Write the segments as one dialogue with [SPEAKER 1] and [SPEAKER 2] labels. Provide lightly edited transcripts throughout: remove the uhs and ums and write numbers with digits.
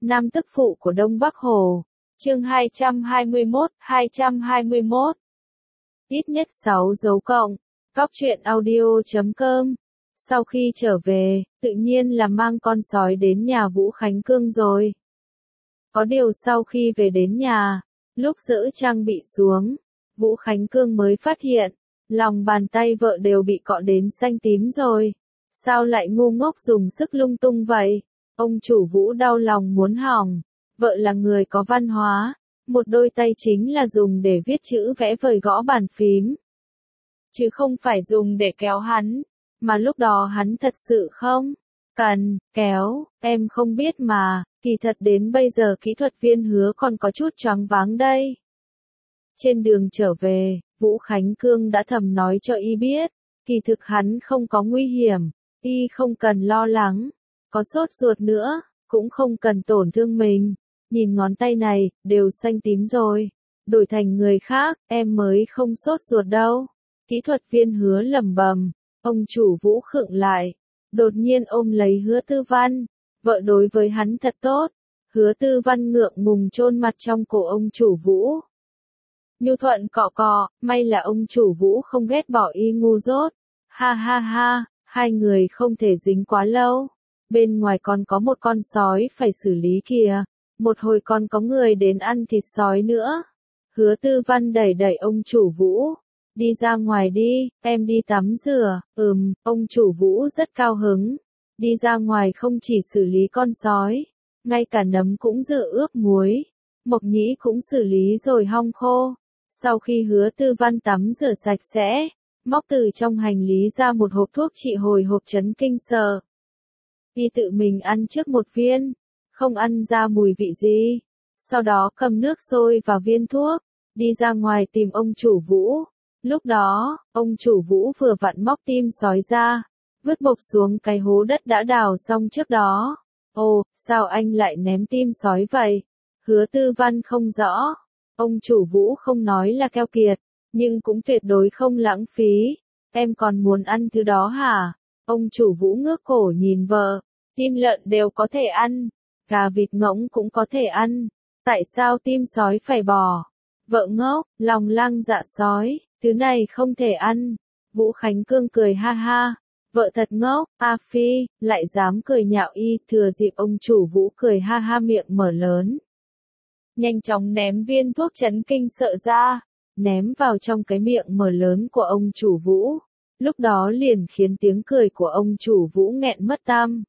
[SPEAKER 1] Nam tức phụ của Đông Bắc Hồ. Chương 221. Ít nhất 6 dấu cộng. Cóc truyện audio.com. Sau khi trở về, tự nhiên là mang con sói đến nhà Vũ Khánh Cương rồi. Có điều sau khi về đến nhà, lúc dỡ trang bị xuống, Vũ Khánh Cương mới phát hiện, lòng bàn tay vợ đều bị cọ đến xanh tím rồi. Sao lại ngu ngốc dùng sức lung tung vậy? Ông chủ Vũ đau lòng muốn hỏng. Vợ là người có văn hóa, một đôi tay chính là dùng để viết chữ vẽ vời gõ bàn phím. Chứ không phải dùng để kéo hắn, mà lúc đó hắn thật sự không cần kéo, em không biết mà, kỳ thật đến bây giờ kỹ thuật viên Hứa còn có chút choáng váng đây. Trên đường trở về, Vũ Khánh Cương đã thầm nói cho y biết, kỳ thực hắn không có nguy hiểm, y không cần lo lắng, có sốt ruột nữa, cũng không cần tổn thương mình. Nhìn ngón tay này, đều xanh tím rồi, đổi thành người khác, em mới không sốt ruột đâu. Kỹ thuật viên Hứa lẩm bẩm. Ông chủ Vũ khựng lại, đột nhiên ôm lấy Hứa Tư Văn, vợ đối với hắn thật tốt. Hứa Tư Văn ngượng ngùng chôn mặt trong cổ ông chủ Vũ. Nhu thuận cọ cọ, may là ông chủ Vũ không ghét bỏ y ngu dốt. Ha ha ha, hai người không thể dính quá lâu. Bên ngoài còn có một con sói phải xử lý kìa, một hồi còn có người đến ăn thịt sói nữa. Hứa Tư Văn đẩy đẩy ông chủ Vũ. Đi ra ngoài đi, em đi tắm rửa. Ông chủ Vũ rất cao hứng. Đi ra ngoài không chỉ xử lý con sói, ngay cả nấm cũng rửa ướp muối. Mộc nhĩ cũng xử lý rồi hong khô. Sau khi Hứa Tư Văn tắm rửa sạch sẽ, móc từ trong hành lý ra một hộp thuốc trị hồi hộp chấn kinh sợ. Y tự mình ăn trước một viên, không ăn ra mùi vị gì. Sau đó cầm nước sôi và viên thuốc, đi ra ngoài tìm ông chủ Vũ. Lúc đó, ông chủ Vũ vừa vặn móc tim sói ra, vứt bộc xuống cái hố đất đã đào xong trước đó. Ồ, sao anh lại ném tim sói vậy? Hứa Tư Văn không rõ. Ông chủ Vũ không nói là keo kiệt, nhưng cũng tuyệt đối không lãng phí. Em còn muốn ăn thứ đó hả? Ông chủ Vũ ngước cổ nhìn vợ. Tim lợn đều có thể ăn, gà vịt ngỗng cũng có thể ăn. Tại sao tim sói phải bỏ? Vợ ngốc, lòng lang dạ sói. Thứ này không thể ăn. Vũ Khánh Cương cười ha ha. Vợ thật ngốc, A Phi, lại dám cười nhạo y. Thừa dịp ông chủ Vũ cười ha ha miệng mở lớn. Nhanh chóng ném viên thuốc chấn kinh sợ ra. Ném vào trong cái miệng mở lớn của ông chủ Vũ. Lúc đó liền khiến tiếng cười của ông chủ Vũ nghẹn mất tăm.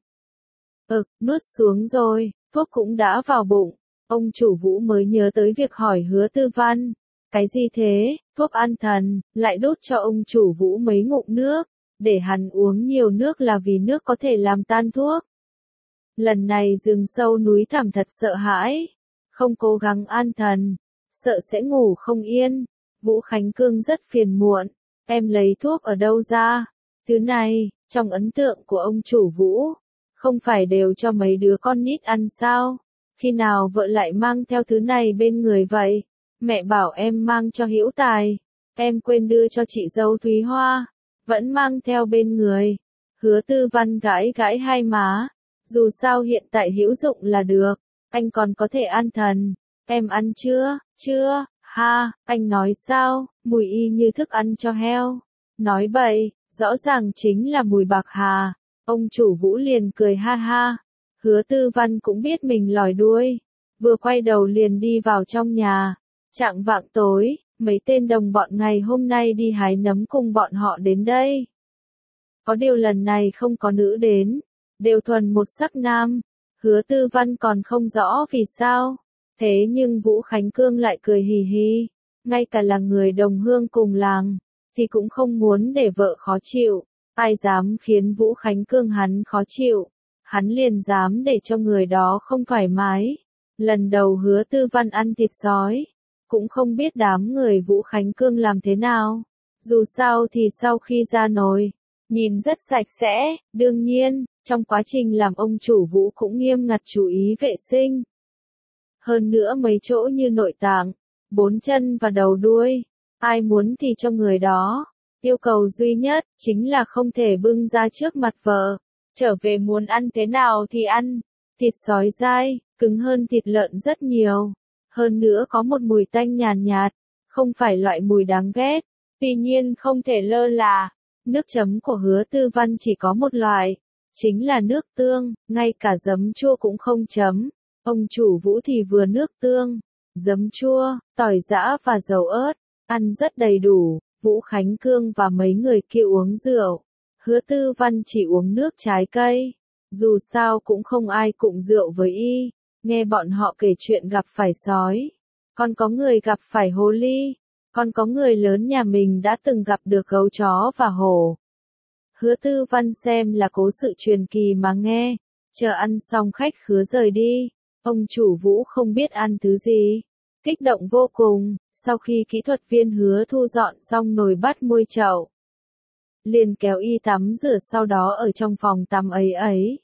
[SPEAKER 1] Nuốt xuống rồi, thuốc cũng đã vào bụng. Ông chủ Vũ mới nhớ tới việc hỏi Hứa Tư Văn. Cái gì thế? Thuốc an thần, lại đút cho ông chủ Vũ mấy ngụm nước, để hắn uống nhiều nước là vì nước có thể làm tan thuốc. Lần này rừng sâu núi thẳm thật sợ hãi, không cố gắng an thần, sợ sẽ ngủ không yên. Vũ Khánh Cương rất phiền muộn, em lấy thuốc ở đâu ra? Thứ này, trong ấn tượng của ông chủ Vũ, không phải đều cho mấy đứa con nít ăn sao? Khi nào vợ lại mang theo thứ này bên người vậy? Mẹ bảo em mang cho Hữu Tài, em quên đưa cho chị dâu Thúy Hoa, vẫn mang theo bên người. Hứa Tư Văn gãi gãi hai má, dù sao hiện tại hữu dụng là được, anh còn có thể an thần. Em ăn chưa? Chưa, ha, anh nói sao, mùi y như thức ăn cho heo. Nói bậy, rõ ràng chính là mùi bạc hà. Ông chủ Vũ liền cười ha ha. Hứa Tư Văn cũng biết mình lòi đuôi, vừa quay đầu liền đi vào trong nhà. Chạng vạng tối, mấy tên đồng bọn ngày hôm nay đi hái nấm cùng bọn họ đến đây. Có điều lần này không có nữ đến, đều thuần một sắc nam. Hứa Tư Văn còn không rõ vì sao. Thế nhưng Vũ Khánh Cương lại cười hì hì. Ngay cả là người đồng hương cùng làng, thì cũng không muốn để vợ khó chịu. Ai dám khiến Vũ Khánh Cương hắn khó chịu, hắn liền dám để cho người đó không thoải mái. Lần đầu Hứa Tư Văn ăn thịt sói, cũng không biết đám người Vũ Khánh Cương làm thế nào. Dù sao thì sau khi ra nồi, nhìn rất sạch sẽ, đương nhiên, trong quá trình làm ông chủ Vũ cũng nghiêm ngặt chú ý vệ sinh. Hơn nữa mấy chỗ như nội tạng, bốn chân và đầu đuôi, ai muốn thì cho người đó. Yêu cầu duy nhất, chính là không thể bưng ra trước mặt vợ. Trở về muốn ăn thế nào thì ăn, Thịt sói dai, cứng hơn thịt lợn rất nhiều. Hơn nữa có một mùi tanh nhàn nhạt, không phải loại mùi đáng ghét. Tuy nhiên không thể lơ là, nước chấm của Hứa Tư Văn chỉ có một loại, chính là nước tương, ngay cả giấm chua cũng không chấm. Ông chủ Vũ thì vừa nước tương, giấm chua, tỏi giã và dầu ớt, ăn rất đầy đủ. Vũ Khánh Cương và mấy người kia uống rượu, Hứa Tư Văn chỉ uống nước trái cây. Dù sao cũng không ai cụng rượu với y, nghe bọn họ kể chuyện gặp phải sói, còn có người gặp phải hồ ly, còn có người lớn nhà mình đã từng gặp được gấu chó và hổ. Hứa Tư Văn xem là cố sự truyền kỳ mà nghe, chờ ăn xong khách khứa rời đi, ông chủ Vũ không biết ăn thứ gì, kích động vô cùng. Sau khi kỹ thuật viên Hứa thu dọn xong nồi bát môi chậu, liền kéo y tắm rửa, sau đó ở trong phòng tắm ấy.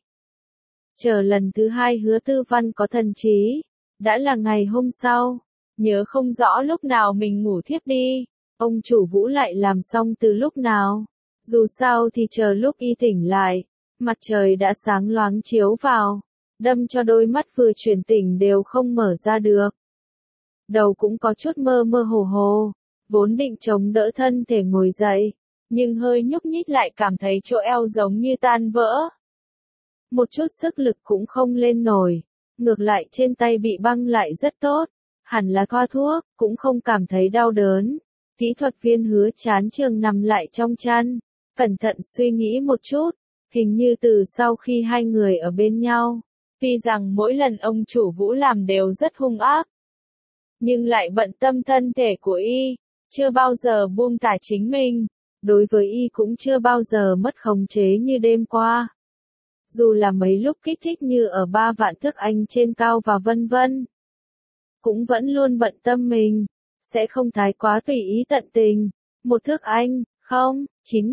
[SPEAKER 1] Chờ lần thứ hai Hứa Tư Văn có thần trí, đã là ngày hôm sau, nhớ không rõ lúc nào mình ngủ thiếp đi, ông chủ Vũ lại làm xong từ lúc nào. Dù sao thì chờ lúc y tỉnh lại, mặt trời đã sáng loáng chiếu vào, đâm cho đôi mắt vừa chuyển tỉnh đều không mở ra được. Đầu cũng có chút mơ mơ hồ hồ, vốn định chống đỡ thân thể ngồi dậy, nhưng hơi nhúc nhích lại cảm thấy chỗ eo giống như tan vỡ. Một chút sức lực cũng không lên nổi, ngược lại trên tay bị băng lại rất tốt, hẳn là thoa thuốc, cũng không cảm thấy đau đớn. Kỹ thuật viên Hứa chán trường nằm lại trong chăn, cẩn thận suy nghĩ một chút, hình như từ sau khi hai người ở bên nhau, tuy rằng mỗi lần ông chủ Vũ làm đều rất hung ác, nhưng lại bận tâm thân thể của y, chưa bao giờ buông thả chính mình, đối với y cũng chưa bao giờ mất khống chế như đêm qua. Dù là mấy lúc kích thích như ở 3 vạn thước Anh trên cao và vân vân, cũng vẫn luôn bận tâm mình, sẽ không thái quá tùy ý tận tình. Một thước Anh, không,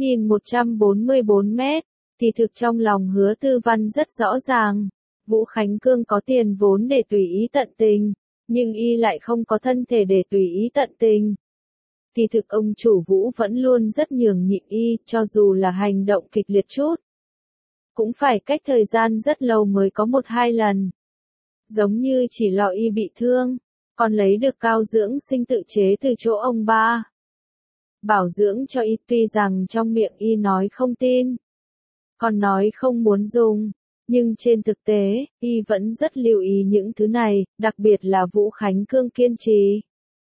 [SPEAKER 1] 9.144 mét, thì thực trong lòng Hứa Tư Văn rất rõ ràng, Vũ Khánh Cương có tiền vốn để tùy ý tận tình, nhưng y lại không có thân thể để tùy ý tận tình. Thì thực ông chủ Vũ vẫn luôn rất nhường nhịn y, cho dù là hành động kịch liệt chút, cũng phải cách thời gian rất lâu mới có 1-2 lần. Giống như chỉ lọ y bị thương, còn lấy được cao dưỡng sinh tự chế từ chỗ ông ba bảo dưỡng cho y, tuy rằng trong miệng y nói không tin, còn nói không muốn dùng, nhưng trên thực tế, y vẫn rất lưu ý những thứ này, đặc biệt là Vũ Khánh Cương kiên trì.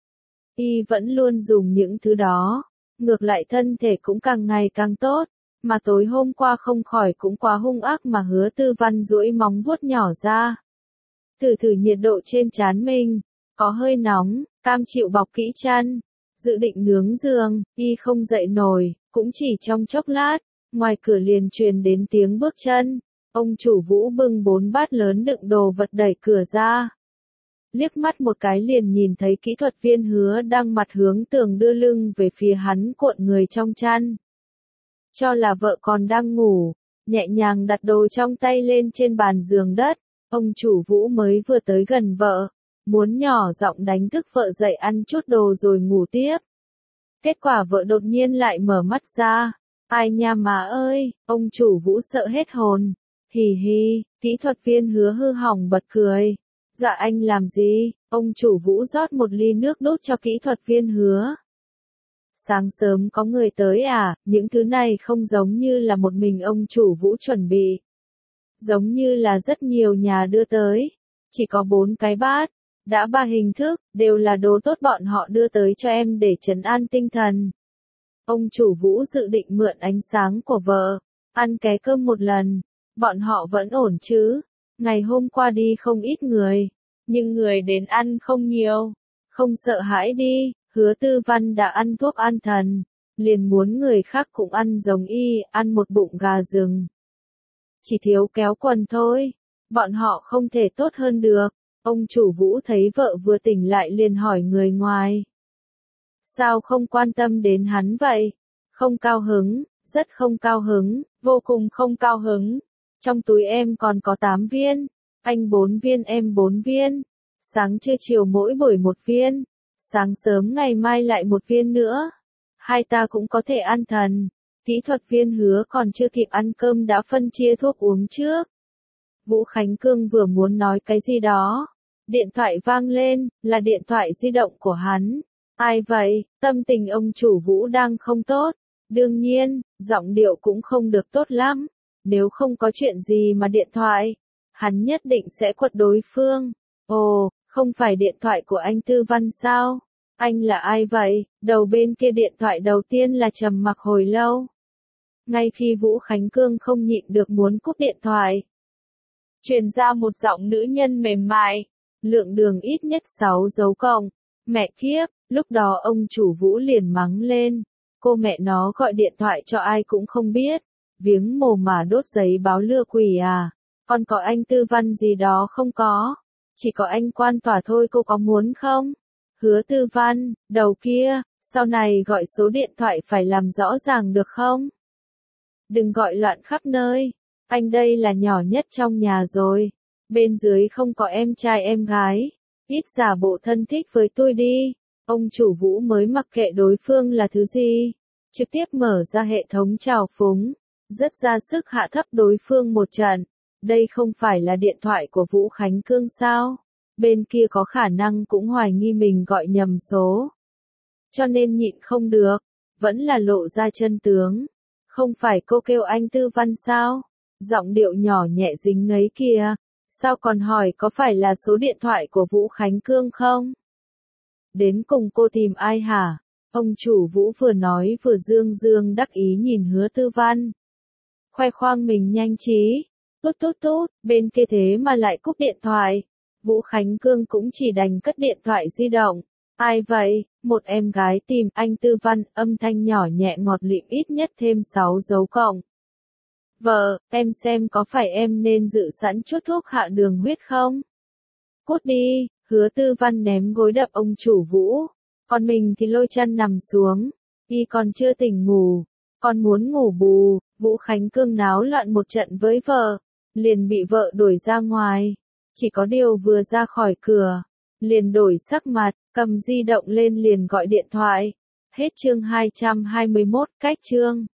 [SPEAKER 1] Y vẫn luôn dùng những thứ đó, ngược lại thân thể cũng càng ngày càng tốt, mà tối hôm qua không khỏi cũng quá hung ác mà Hứa Tư Văn duỗi móng vuốt nhỏ ra. Thử nhiệt độ trên trán mình, có hơi nóng, cam chịu bọc kỹ chăn, dự định nướng giường, y không dậy nổi, cũng chỉ trong chốc lát, ngoài cửa liền truyền đến tiếng bước chân, ông chủ Vũ bưng 4 bát lớn đựng đồ vật đẩy cửa ra. Liếc mắt một cái liền nhìn thấy kỹ thuật viên Hứa đang mặt hướng tường đưa lưng về phía hắn cuộn người trong chăn. Cho là vợ còn đang ngủ, nhẹ nhàng đặt đồ trong tay lên trên bàn giường đất, ông chủ Vũ mới vừa tới gần vợ, muốn nhỏ giọng đánh thức vợ dậy ăn chút đồ rồi ngủ tiếp. Kết quả vợ đột nhiên lại mở mắt ra, ai nha má ơi, ông chủ Vũ sợ hết hồn, hì hì, kỹ thuật viên Hứa hư hỏng bật cười. Dạ anh làm gì? Ông chủ Vũ rót một ly nước đút cho kỹ thuật viên Hứa. Sáng sớm có người tới à, những thứ này không giống như là một mình ông chủ Vũ chuẩn bị. Giống như là rất nhiều nhà đưa tới. Chỉ có 4 cái bát, đã 3 hình thức, đều là đồ tốt bọn họ đưa tới cho em để trấn an tinh thần. Ông chủ Vũ dự định mượn ánh sáng của vợ, ăn ké cơm một lần. Bọn họ vẫn ổn chứ? Ngày hôm qua đi không ít người, nhưng người đến ăn không nhiều. Không sợ hãi đi, Hứa Tư Văn đã ăn thuốc an thần, liền muốn người khác cũng ăn giống y, ăn một bụng gà rừng. Chỉ thiếu kéo quần thôi, bọn họ không thể tốt hơn được. Ông chủ Vũ thấy vợ vừa tỉnh lại liền hỏi người ngoài. Sao không quan tâm đến hắn vậy? Không cao hứng, rất không cao hứng, vô cùng không cao hứng. Trong túi em còn có 8 viên, anh 4 viên em 4 viên, sáng trưa chiều mỗi buổi 1 viên, sáng sớm ngày mai lại 1 viên nữa. Hai ta cũng có thể an thần. Kỹ thuật viên Hứa còn chưa kịp ăn cơm đã phân chia thuốc uống trước. Vũ Khánh Cương vừa muốn nói cái gì đó. Điện thoại vang lên, là điện thoại di động của hắn. Ai vậy? Tâm tình ông chủ Vũ đang không tốt. Đương nhiên, giọng điệu cũng không được tốt lắm. Nếu không có chuyện gì mà điện thoại, hắn nhất định sẽ quật đối phương. Ồ, không phải điện thoại của anh Tư Văn sao? Anh là ai vậy? Đầu bên kia điện thoại đầu tiên là trầm mặc hồi lâu. Ngay khi Vũ Khánh Cương không nhịn được muốn cúp điện thoại, truyền ra một giọng nữ nhân mềm mại, lượng đường ít nhất 6 dấu cộng. Mẹ kiếp, lúc đó ông chủ Vũ liền mắng lên. Cô mẹ nó gọi điện thoại cho ai cũng không biết. Viếng mồ mà đốt giấy báo lừa quỷ à. Còn có anh Tư Văn gì đó không có. Chỉ có anh quan tòa thôi, cô có muốn không? Hứa Tư Văn, đầu kia, sau này gọi số điện thoại phải làm rõ ràng được không? Đừng gọi loạn khắp nơi. Anh đây là nhỏ nhất trong nhà rồi. Bên dưới không có em trai em gái. Ít giả bộ thân thích với tôi đi. Ông chủ Vũ mới mặc kệ đối phương là thứ gì. Trực tiếp mở ra hệ thống trào phúng. Rất ra sức hạ thấp đối phương một trận. Đây không phải là điện thoại của Vũ Khánh Cương sao? Bên kia có khả năng cũng hoài nghi mình gọi nhầm số. Cho nên nhịn không được. Vẫn là lộ ra chân tướng. Không phải cô kêu anh Tư Văn sao? Giọng điệu nhỏ nhẹ dính ngấy kìa. Sao còn hỏi có phải là số điện thoại của Vũ Khánh Cương không? Đến cùng cô tìm ai hả? Ông chủ Vũ vừa nói vừa dương dương đắc ý nhìn Hứa Tư Văn. Khoe khoang mình nhanh trí. Tút tút tút, bên kia thế mà lại cúp điện thoại. Vũ Khánh Cương cũng chỉ đành cất điện thoại di động. Ai vậy? Một em gái tìm anh Tư Văn, âm thanh nhỏ nhẹ ngọt lịm ít nhất thêm 6 dấu cộng. Vợ, em xem có phải em nên dự sẵn chút thuốc hạ đường huyết không? Cút đi, Hứa Tư Văn ném gối đập ông chủ Vũ. Còn mình thì lôi chân nằm xuống. Y còn chưa tỉnh ngủ. Còn muốn ngủ bù. Vũ Khánh Cương náo loạn một trận với vợ. Liền bị vợ đuổi ra ngoài. Chỉ có điều vừa ra khỏi cửa. Liền đổi sắc mặt, cầm di động lên liền gọi điện thoại. Hết chương 221, cách chương.